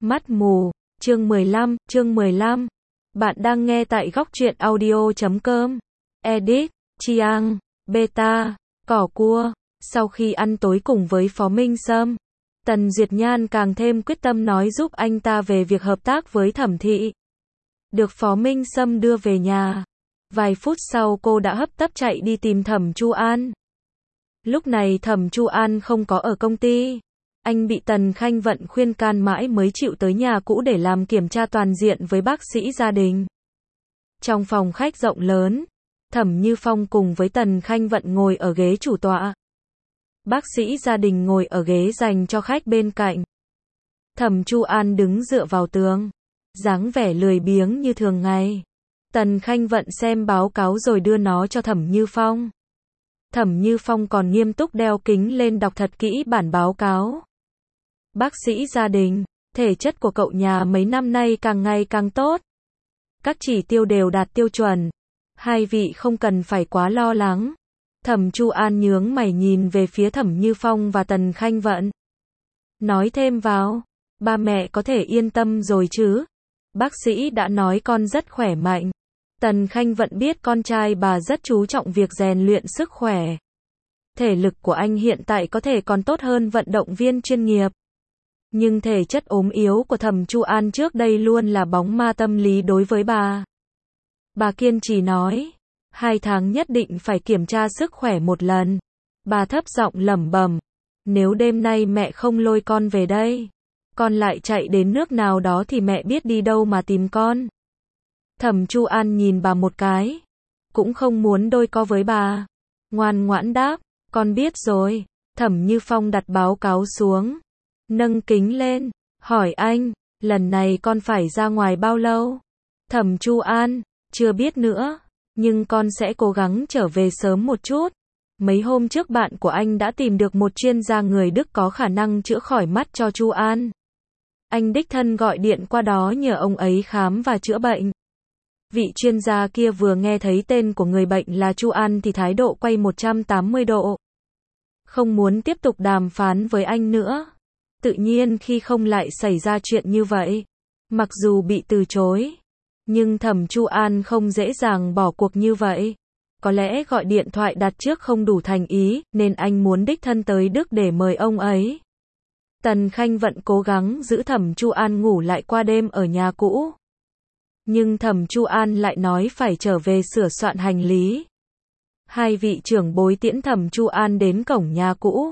Mắt mù, chương 15. Bạn đang nghe tại góc truyện audio.com. Edit, Chiang, Beta, Cỏ Cua. Sau khi ăn tối cùng với Phó Minh Sâm, Tần Duyệt Nhan càng thêm quyết tâm nói giúp anh ta về việc hợp tác với Thẩm Thị. Được Phó Minh Sâm đưa về nhà. Vài phút sau cô đã hấp tấp chạy đi tìm Thẩm Chu An. Lúc này Thẩm Chu An không có ở công ty. Anh bị Tần Khanh Vận khuyên can mãi mới chịu tới nhà cũ để làm kiểm tra toàn diện với bác sĩ gia đình. Trong phòng khách rộng lớn, Thẩm Như Phong cùng với Tần Khanh Vận ngồi ở ghế chủ tọa. Bác sĩ gia đình ngồi ở ghế dành cho khách bên cạnh. Thẩm Chu An đứng dựa vào tường, dáng vẻ lười biếng như thường ngày. Tần Khanh Vận xem báo cáo rồi đưa nó cho Thẩm Như Phong. Thẩm Như Phong còn nghiêm túc đeo kính lên đọc thật kỹ bản báo cáo. Bác sĩ gia đình, thể chất của cậu nhà mấy năm nay càng ngày càng tốt. Các chỉ tiêu đều đạt tiêu chuẩn. Hai vị không cần phải quá lo lắng. Thẩm Chu An nhướng mày nhìn về phía Thẩm Như Phong và Tần Khanh Vận. Nói thêm vào, ba mẹ có thể yên tâm rồi chứ? Bác sĩ đã nói con rất khỏe mạnh. Tần Khanh Vận biết con trai bà rất chú trọng việc rèn luyện sức khỏe. Thể lực của anh hiện tại có thể còn tốt hơn vận động viên chuyên nghiệp. Nhưng thể chất ốm yếu của Thẩm Chu An trước đây luôn là bóng ma tâm lý đối với bà. Bà kiên trì nói, 2 tháng nhất định phải kiểm tra sức khỏe một lần. Bà thấp giọng lẩm bẩm, nếu đêm nay mẹ không lôi con về đây, con lại chạy đến nước nào đó thì mẹ biết đi đâu mà tìm con. Thẩm Chu An nhìn bà một cái, cũng không muốn đôi co với bà. Ngoan ngoãn đáp, con biết rồi. Thẩm Như Phong đặt báo cáo xuống, nâng kính lên, hỏi anh, lần này con phải ra ngoài bao lâu? Thẩm Chu An, chưa biết nữa, nhưng con sẽ cố gắng trở về sớm một chút. Mấy hôm trước bạn của anh đã tìm được một chuyên gia người Đức có khả năng chữa khỏi mắt cho Chu An. Anh đích thân gọi điện qua đó nhờ ông ấy khám và chữa bệnh. Vị chuyên gia kia vừa nghe thấy tên của người bệnh là Chu An thì thái độ quay 180 độ. Không muốn tiếp tục đàm phán với anh nữa. Tự nhiên khi không lại xảy ra chuyện như vậy. Mặc dù bị từ chối, nhưng Thẩm Chu An không dễ dàng bỏ cuộc như vậy. Có lẽ gọi điện thoại đặt trước không đủ thành ý, nên anh muốn đích thân tới Đức để mời ông ấy. Tần Khanh Vận cố gắng giữ Thẩm Chu An ngủ lại qua đêm ở nhà cũ. Nhưng Thẩm Chu An lại nói phải trở về sửa soạn hành lý. Hai vị trưởng bối tiễn Thẩm Chu An đến cổng nhà cũ.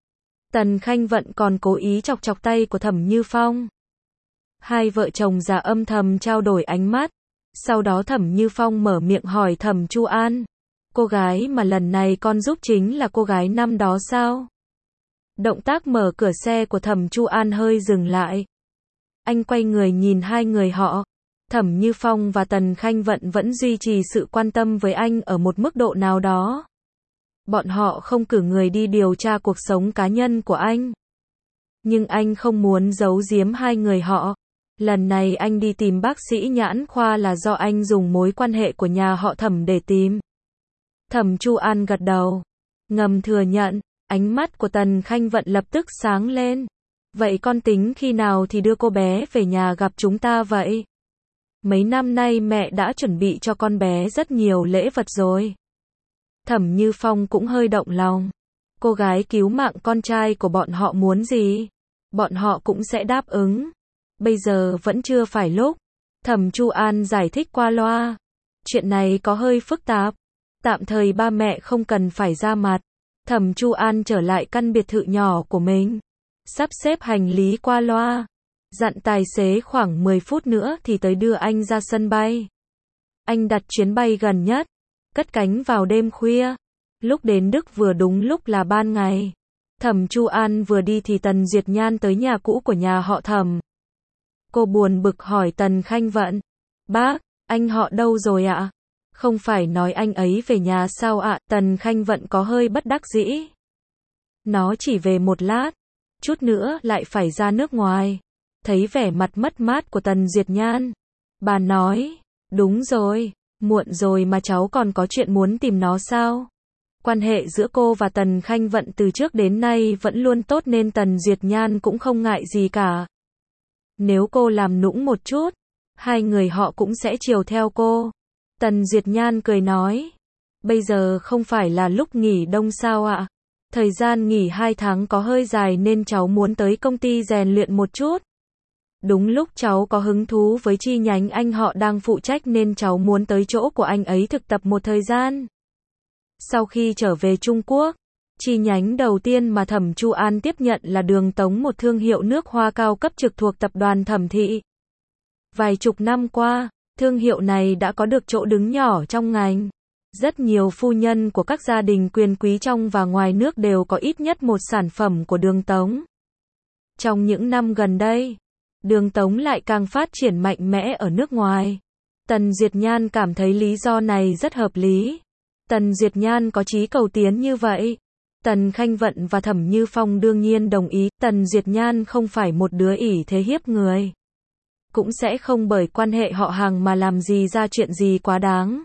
Tần Khanh Vận còn cố ý chọc chọc tay của Thẩm Như Phong. Hai vợ chồng già âm thầm trao đổi ánh mắt. Sau đó Thẩm Như Phong mở miệng hỏi Thẩm Chu An, cô gái mà lần này con giúp chính là cô gái năm đó sao? Động tác mở cửa xe của Thẩm Chu An hơi dừng lại. Anh quay người nhìn hai người họ. Thẩm Như Phong và Tần Khanh Vận vẫn duy trì sự quan tâm với anh ở một mức độ nào đó. Bọn họ không cử người đi điều tra cuộc sống cá nhân của anh. Nhưng anh không muốn giấu giếm hai người họ. Lần này anh đi tìm bác sĩ nhãn khoa là do anh dùng mối quan hệ của nhà họ Thẩm để tìm. Thẩm Chu An gật đầu, ngầm thừa nhận. Ánh mắt của Tần Khanh Vận lập tức sáng lên. Vậy con tính khi nào thì đưa cô bé về nhà gặp chúng ta vậy? Mấy năm nay mẹ đã chuẩn bị cho con bé rất nhiều lễ vật rồi. Thẩm Như Phong cũng hơi động lòng. Cô gái cứu mạng con trai của bọn họ muốn gì, bọn họ cũng sẽ đáp ứng. Bây giờ vẫn chưa phải lúc. Thẩm Chu An giải thích qua loa. Chuyện này có hơi phức tạp. Tạm thời ba mẹ không cần phải ra mặt. Thẩm Chu An trở lại căn biệt thự nhỏ của mình. Sắp xếp hành lý qua loa. Dặn tài xế khoảng 10 phút nữa thì tới đưa anh ra sân bay. Anh đặt chuyến bay gần nhất. Cất cánh vào đêm khuya. Lúc đến Đức vừa đúng lúc là ban ngày. Thẩm Chu An vừa đi thì Tần Duyệt Nhan tới nhà cũ của nhà họ Thẩm. Cô buồn bực hỏi Tần Khanh Vận. Bác, anh họ đâu rồi ạ? Không phải nói anh ấy về nhà sao ạ? Tần Khanh Vận có hơi bất đắc dĩ. Nó chỉ về một lát. Chút nữa lại phải ra nước ngoài. Thấy vẻ mặt mất mát của Tần Duyệt Nhan. Bà nói, đúng rồi, muộn rồi mà cháu còn có chuyện muốn tìm nó sao? Quan hệ giữa cô và Tần Khanh Vận từ trước đến nay vẫn luôn tốt nên Tần Duyệt Nhan cũng không ngại gì cả. Nếu cô làm nũng một chút, hai người họ cũng sẽ chiều theo cô. Tần Duyệt Nhan cười nói. Bây giờ không phải là lúc nghỉ đông sao ạ? Thời gian nghỉ 2 tháng có hơi dài nên cháu muốn tới công ty rèn luyện một chút. Đúng lúc cháu có hứng thú với chi nhánh anh họ đang phụ trách nên cháu muốn tới chỗ của anh ấy thực tập một thời gian. Sau khi trở về Trung Quốc, chi nhánh đầu tiên mà Thẩm Chu An tiếp nhận là Đường Tống, một thương hiệu nước hoa cao cấp trực thuộc tập đoàn Thẩm Thị. Vài chục năm qua, thương hiệu này đã có được chỗ đứng nhỏ trong ngành. Rất nhiều phu nhân của các gia đình quyền quý trong và ngoài nước đều có ít nhất một sản phẩm của Đường Tống. Trong những năm gần đây, Đường Tống lại càng phát triển mạnh mẽ ở nước ngoài. Tần Duyệt Nhan cảm thấy lý do này rất hợp lý. Tần Duyệt Nhan có chí cầu tiến như vậy. Tần Khanh Vận và Thẩm Như Phong đương nhiên đồng ý. Tần Duyệt Nhan không phải một đứa ỷ thế hiếp người. Cũng sẽ không bởi quan hệ họ hàng mà làm gì ra chuyện gì quá đáng.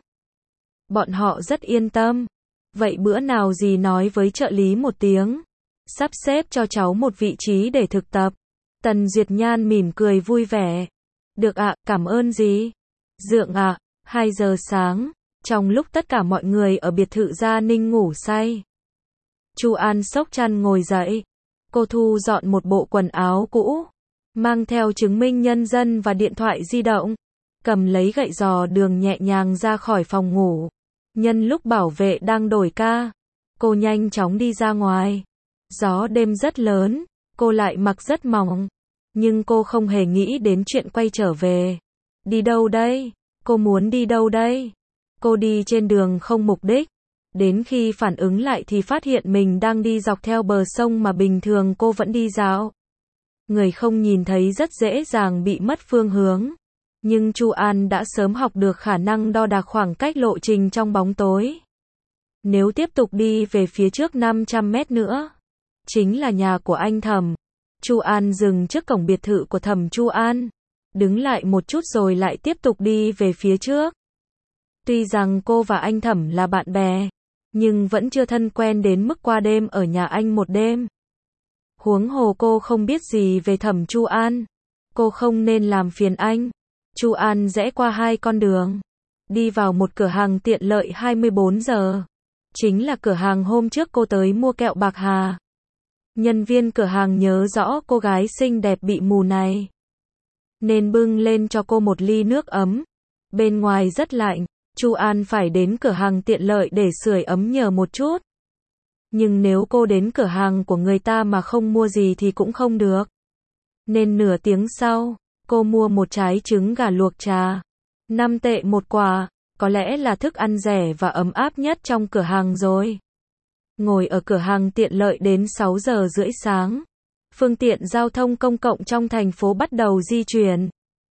Bọn họ rất yên tâm. Vậy bữa nào dì nói với trợ lý một tiếng. Sắp xếp cho cháu một vị trí để thực tập. Tần Duyệt Nhan mỉm cười vui vẻ. Được ạ, cảm ơn dì. Dượng ạ, 2 giờ sáng, trong lúc tất cả mọi người ở biệt thự Gia Ninh ngủ say. Chu An sốc chăn ngồi dậy. Cô thu dọn một bộ quần áo cũ, mang theo chứng minh nhân dân và điện thoại di động, cầm lấy gậy dò đường nhẹ nhàng ra khỏi phòng ngủ. Nhân lúc bảo vệ đang đổi ca, cô nhanh chóng đi ra ngoài. Gió đêm rất lớn, cô lại mặc rất mỏng, nhưng cô không hề nghĩ đến chuyện quay trở về. Đi đâu đây? Cô muốn đi đâu đây? Cô đi trên đường không mục đích. Đến khi phản ứng lại thì phát hiện mình đang đi dọc theo bờ sông mà bình thường cô vẫn đi dạo. Người không nhìn thấy rất dễ dàng bị mất phương hướng. Nhưng Chu An đã sớm học được khả năng đo đạc khoảng cách lộ trình trong bóng tối. Nếu tiếp tục đi về phía trước 500 mét nữa, chính là nhà của anh Thẩm. Chu An dừng trước cổng biệt thự của Thẩm Chu An, đứng lại một chút rồi lại tiếp tục đi về phía trước. Tuy rằng cô và anh Thẩm là bạn bè, nhưng vẫn chưa thân quen đến mức qua đêm ở nhà anh một đêm. Huống hồ cô không biết gì về Thẩm Chu An, cô không nên làm phiền anh. Chu An rẽ qua 2 con đường, đi vào một cửa hàng tiện lợi 24 giờ. Chính là cửa hàng hôm trước cô tới mua kẹo bạc hà. Nhân viên cửa hàng nhớ rõ cô gái xinh đẹp bị mù này, nên bưng lên cho cô một ly nước ấm. Bên ngoài rất lạnh, Chu An phải đến cửa hàng tiện lợi để sưởi ấm nhờ một chút. Nhưng nếu cô đến cửa hàng của người ta mà không mua gì thì cũng không được. Nên nửa tiếng sau, cô mua một trái trứng gà luộc trà. 5 tệ một quả, có lẽ là thức ăn rẻ và ấm áp nhất trong cửa hàng rồi. Ngồi ở cửa hàng tiện lợi đến 6 giờ rưỡi sáng. Phương tiện giao thông công cộng trong thành phố bắt đầu di chuyển.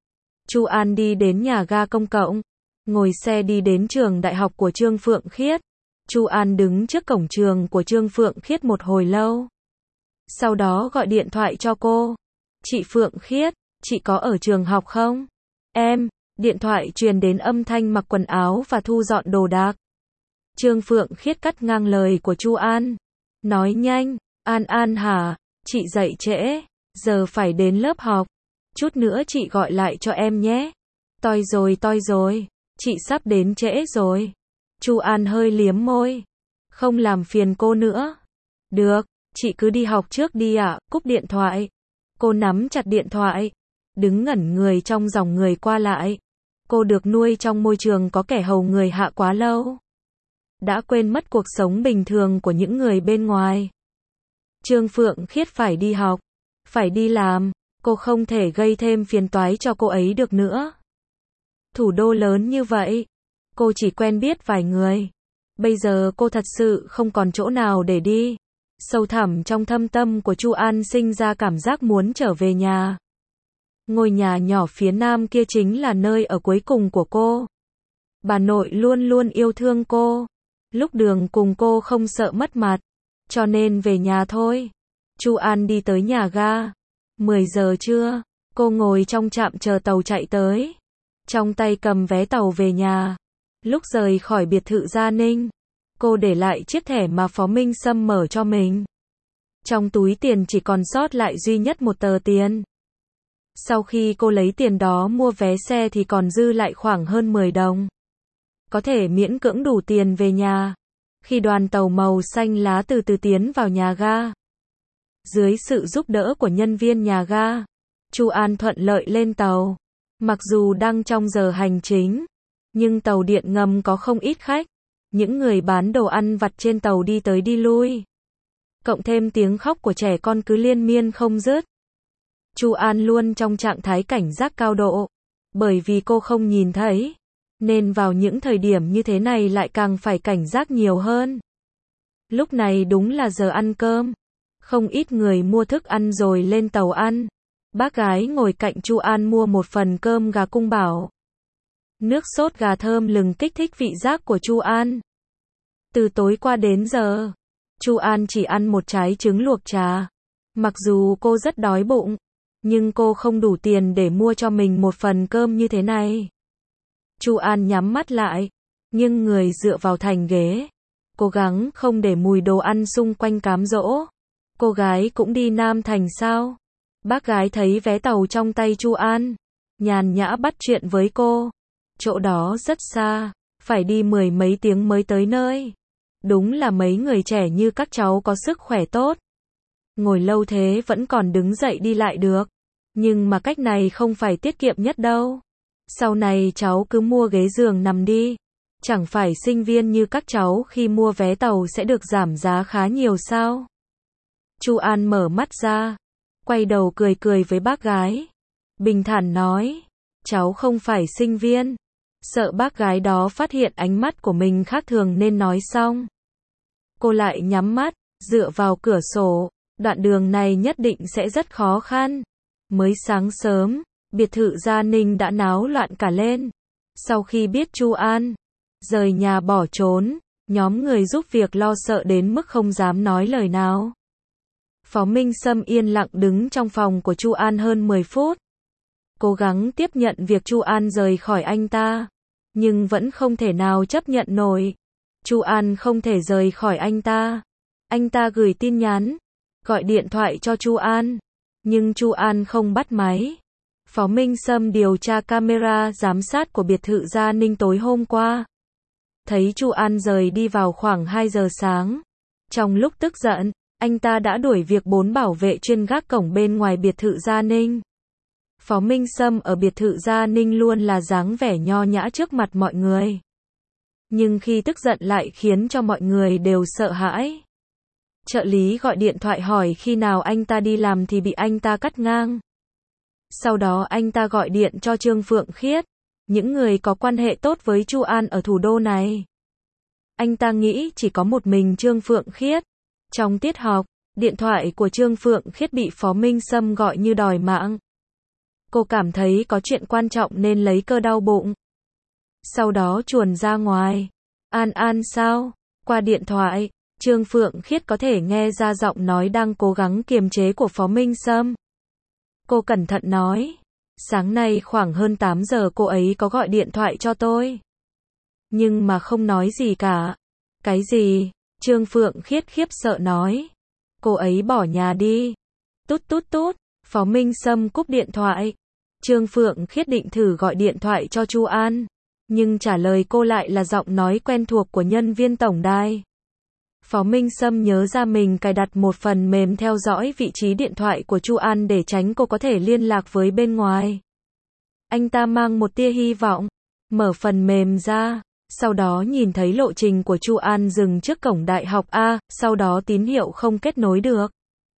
Chu An đi đến nhà ga công cộng, ngồi xe đi đến trường đại học của Trương Phượng Khiết. Chu An đứng trước cổng trường của Trương Phượng Khiết một hồi lâu. Sau đó gọi điện thoại cho cô. Chị Phượng Khiết, chị có ở trường học không? Em, điện thoại truyền đến âm thanh mặc quần áo và thu dọn đồ đạc. Trương Phượng Khiết cắt ngang lời của Chu An. Nói nhanh, An An hả, chị dậy trễ, giờ phải đến lớp học. Chút nữa chị gọi lại cho em nhé. Toi rồi, chị sắp đến trễ rồi. Chu An hơi liếm môi. Không làm phiền cô nữa. Được, chị cứ đi học trước đi ạ, cúp điện thoại. Cô nắm chặt điện thoại, đứng ngẩn người trong dòng người qua lại. Cô được nuôi trong môi trường có kẻ hầu người hạ quá lâu. Đã quên mất cuộc sống bình thường của những người bên ngoài. Trương Phượng Khiết phải đi học, phải đi làm, cô không thể gây thêm phiền toái cho cô ấy được nữa. Thủ đô lớn như vậy, cô chỉ quen biết vài người. Bây giờ cô thật sự không còn chỗ nào để đi. Sâu thẳm trong thâm tâm của Chu An sinh ra cảm giác muốn trở về nhà. Ngôi nhà nhỏ phía nam kia chính là nơi ở cuối cùng của cô. Bà nội luôn luôn yêu thương cô. Lúc đường cùng cô không sợ mất mặt, cho nên về nhà thôi. Chu An đi tới nhà ga. 10 giờ trưa, cô ngồi trong trạm chờ tàu chạy tới. Trong tay cầm vé tàu về nhà. Lúc rời khỏi biệt thự Gia Ninh, cô để lại chiếc thẻ mà Phó Minh Sâm mở cho mình. Trong túi tiền chỉ còn sót lại duy nhất một tờ tiền. Sau khi cô lấy tiền đó mua vé xe thì còn dư lại khoảng hơn 10 đồng. Có thể miễn cưỡng đủ tiền về nhà. Khi đoàn tàu màu xanh lá từ từ tiến vào nhà ga, dưới sự giúp đỡ của nhân viên nhà ga, Chu An thuận lợi lên tàu. Mặc dù đang trong giờ hành chính, nhưng tàu điện ngầm có không ít khách. Những người bán đồ ăn vặt trên tàu đi tới đi lui. Cộng thêm tiếng khóc của trẻ con cứ liên miên không dứt. Chu An luôn trong trạng thái cảnh giác cao độ. Bởi vì cô không nhìn thấy, nên vào những thời điểm như thế này lại càng phải cảnh giác nhiều hơn. Lúc này đúng là giờ ăn cơm. Không ít người mua thức ăn rồi lên tàu ăn. Bác gái ngồi cạnh Chu An mua một phần cơm gà cung bảo. Nước sốt gà thơm lừng kích thích vị giác của Chu An. Từ tối qua đến giờ, Chu An chỉ ăn một trái trứng luộc trà. Mặc dù cô rất đói bụng, nhưng cô không đủ tiền để mua cho mình một phần cơm như thế này. Chu An nhắm mắt lại, nghiêng người dựa vào thành ghế, cố gắng không để mùi đồ ăn xung quanh cám dỗ. Cô gái cũng đi Nam Thành sao? Bác gái thấy vé tàu trong tay Chu An, nhàn nhã bắt chuyện với cô. Chỗ đó rất xa, phải đi 10 mấy tiếng mới tới nơi. Đúng là mấy người trẻ như các cháu có sức khỏe tốt. Ngồi lâu thế vẫn còn đứng dậy đi lại được. Nhưng mà cách này không phải tiết kiệm nhất đâu. Sau này cháu cứ mua ghế giường nằm đi. Chẳng phải sinh viên như các cháu khi mua vé tàu sẽ được giảm giá khá nhiều sao? Chu An mở mắt ra, quay đầu cười cười với bác gái. Bình thản nói, cháu không phải sinh viên. Sợ bác gái đó phát hiện ánh mắt của mình khác thường nên nói xong. Cô lại nhắm mắt, dựa vào cửa sổ. Đoạn đường này nhất định sẽ rất khó khăn. Mới sáng sớm, biệt thự Gia Ninh đã náo loạn cả lên. Sau khi biết Chu An rời nhà bỏ trốn, nhóm người giúp việc lo sợ đến mức không dám nói lời nào. Phó Minh Sâm yên lặng đứng trong phòng của Chu An hơn 10 phút. Cố gắng tiếp nhận việc Chu An rời khỏi anh ta. Nhưng vẫn không thể nào chấp nhận nổi. Chu An không thể rời khỏi anh ta. Anh ta gửi tin nhắn, gọi điện thoại cho Chu An. Nhưng Chu An không bắt máy. Phó Minh Sâm điều tra camera giám sát của biệt thự Gia Ninh tối hôm qua. Thấy Chu An rời đi vào khoảng 2 giờ sáng. Trong lúc tức giận, anh ta đã đuổi việc 4 bảo vệ chuyên gác cổng bên ngoài biệt thự Gia Ninh. Phó Minh Sâm ở biệt thự Gia Ninh luôn là dáng vẻ nho nhã trước mặt mọi người. Nhưng khi tức giận lại khiến cho mọi người đều sợ hãi. Trợ lý gọi điện thoại hỏi khi nào anh ta đi làm thì bị anh ta cắt ngang. Sau đó anh ta gọi điện cho Trương Phượng Khiết, những người có quan hệ tốt với Chu An ở thủ đô này. Anh ta nghĩ chỉ có một mình Trương Phượng Khiết. Trong tiết học, điện thoại của Trương Phượng Khiết bị Phó Minh Sâm gọi như đòi mạng. Cô cảm thấy có chuyện quan trọng nên lấy cơ đau bụng. Sau đó chuồn ra ngoài. An An sao? Qua điện thoại, Trương Phượng Khiết có thể nghe ra giọng nói đang cố gắng kiềm chế của Phó Minh Sâm. Cô cẩn thận nói, sáng nay khoảng hơn 8 giờ cô ấy có gọi điện thoại cho tôi. Nhưng mà không nói gì cả. Cái gì? Trương Phượng Khiết khiếp sợ nói. Cô ấy bỏ nhà đi. Tút tút tút, Phó Minh Sâm cúp điện thoại. Trương Phượng Khiết định thử gọi điện thoại cho Chu An. Nhưng trả lời cô lại là giọng nói quen thuộc của nhân viên tổng đài. Phó Minh Sâm nhớ ra mình cài đặt một phần mềm theo dõi vị trí điện thoại của Chu An để tránh cô có thể liên lạc với bên ngoài. Anh ta mang một tia hy vọng, mở phần mềm ra, sau đó nhìn thấy lộ trình của Chu An dừng trước cổng đại học A, sau đó tín hiệu không kết nối được.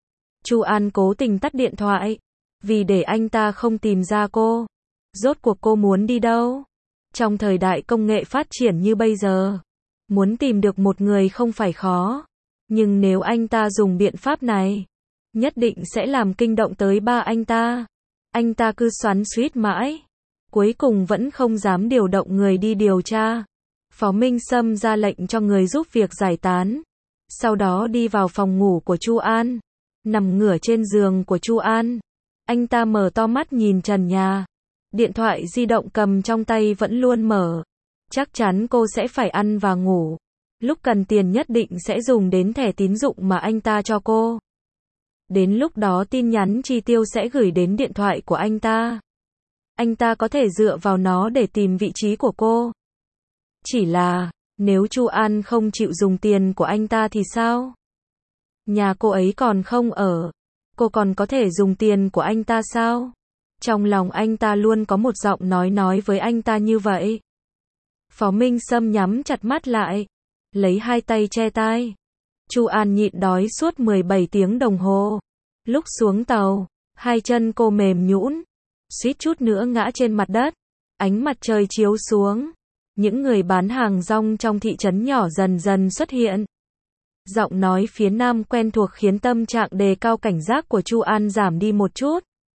Chu An cố tình tắt điện thoại, vì để anh ta không tìm ra cô. Rốt cuộc cô muốn đi đâu? Trong thời đại công nghệ phát triển như bây giờ, muốn tìm được một người không phải khó. Nhưng nếu anh ta dùng biện pháp này, nhất định sẽ làm kinh động tới ba anh ta. Anh ta cứ xoắn xuýt mãi, cuối cùng vẫn không dám điều động người đi điều tra. Phó Minh Sâm ra lệnh cho người giúp việc giải tán. Sau đó đi vào phòng ngủ của Chu An, nằm ngửa trên giường của Chu An. Anh ta mở to mắt nhìn trần nhà. Điện thoại di động cầm trong tay vẫn luôn mở. Chắc chắn cô sẽ phải ăn và ngủ. Lúc cần tiền nhất định sẽ dùng đến thẻ tín dụng mà anh ta cho cô. Đến lúc đó tin nhắn chi tiêu sẽ gửi đến điện thoại của anh ta. Anh ta có thể dựa vào nó để tìm vị trí của cô. Chỉ là, nếu Chu An không chịu dùng tiền của anh ta thì sao? Nhà cô ấy còn không ở. Cô còn có thể dùng tiền của anh ta sao? Trong lòng anh ta luôn có một giọng nói với anh ta như vậy. Phó Minh Sâm nhắm chặt mắt lại, lấy hai tay che tai. Chu An nhịn đói suốt 17 tiếng đồng hồ. Lúc xuống tàu, hai chân cô mềm nhũn, suýt chút nữa ngã trên mặt đất. Ánh mặt trời chiếu xuống, những người bán hàng rong trong thị trấn nhỏ dần dần xuất hiện. Giọng nói phía nam quen thuộc khiến tâm trạng đề cao cảnh giác của Chu An giảm đi một chút.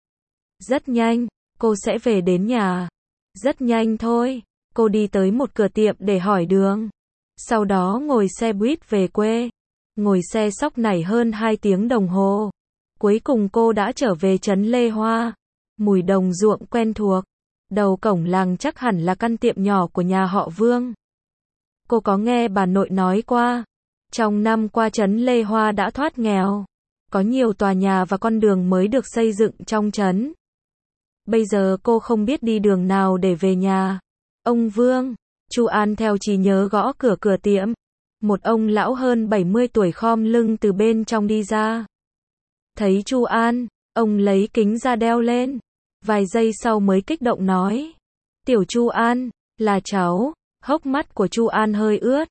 Rất nhanh, cô sẽ về đến nhà. Rất nhanh thôi, cô đi tới một cửa tiệm để hỏi đường. Sau đó ngồi xe buýt về quê. Ngồi xe sóc nảy hơn 2 tiếng đồng hồ. Cuối cùng cô đã trở về trấn Lê Hoa. Mùi đồng ruộng quen thuộc. Đầu cổng làng chắc hẳn là căn tiệm nhỏ của nhà họ Vương. Cô có nghe bà nội nói qua. Trong năm qua trấn Lê Hoa đã thoát nghèo. Có nhiều tòa nhà và con đường mới được xây dựng trong trấn. Bây giờ cô không biết đi đường nào để về nhà. Ông Vương. Chu An theo trí nhớ gõ cửa tiệm. Một ông lão hơn 70 tuổi khom lưng từ bên trong đi ra. Thấy Chu An, ông lấy kính ra đeo lên. Vài giây sau mới kích động nói. Tiểu Chu An, là cháu. Hốc mắt của Chu An hơi ướt.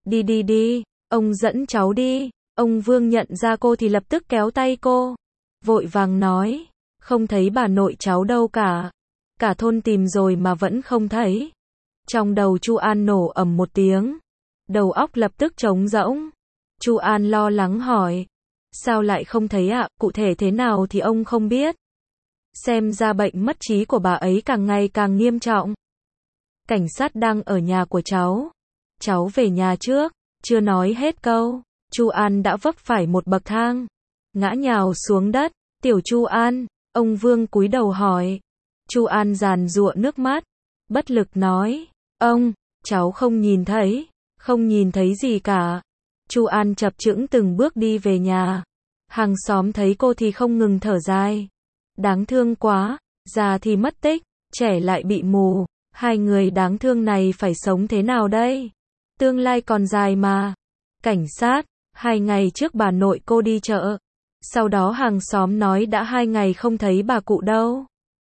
Đi, ông dẫn cháu đi. Ông Vương nhận ra cô thì lập tức kéo tay cô. Vội vàng nói. Không thấy bà nội cháu đâu cả. Cả thôn tìm rồi mà vẫn không thấy. Trong đầu Chu An nổ ầm một tiếng. Đầu óc lập tức trống rỗng. Chu An lo lắng hỏi. Sao lại không thấy ạ? Cụ thể thế nào thì ông không biết. Xem ra bệnh mất trí của bà ấy càng ngày càng nghiêm trọng. Cảnh sát đang ở nhà của cháu. Cháu về nhà trước. Chưa nói hết câu, Chu An đã vấp phải một bậc thang. Ngã nhào xuống đất. Tiểu Chu An, ông Vương cúi đầu hỏi. Chu An giàn giụa nước mắt. Bất lực nói. Ông, cháu không nhìn thấy. Không nhìn thấy gì cả. Chu An chập chững từng bước đi về nhà. Hàng xóm thấy cô thì không ngừng thở dài. Đáng thương quá, già thì mất tích, trẻ lại bị mù. Hai người đáng thương này phải sống thế nào đây? Tương lai còn dài mà. Cảnh sát, 2 ngày trước bà nội cô đi chợ. Sau đó hàng xóm nói đã 2 ngày không thấy bà cụ đâu.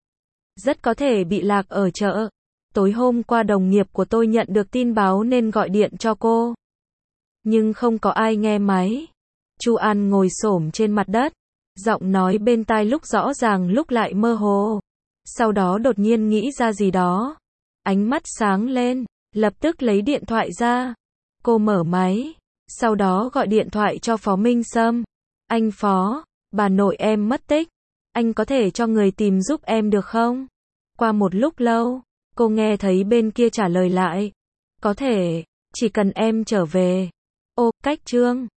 Rất có thể bị lạc ở chợ. Tối hôm qua đồng nghiệp của tôi nhận được tin báo nên gọi điện cho cô. Nhưng không có ai nghe máy. Chu An ngồi xổm trên mặt đất. Giọng nói bên tai lúc rõ ràng lúc lại mơ hồ. Sau đó đột nhiên nghĩ ra gì đó. Ánh mắt sáng lên, lập tức lấy điện thoại ra. Cô mở máy. Sau đó gọi điện thoại cho Phó Minh Sâm. Anh Phó, bà nội em mất tích. Anh có thể cho người tìm giúp em được không? Qua một lúc lâu, cô nghe thấy bên kia trả lời lại. Có thể, chỉ cần em trở về. Ô, cách Trương.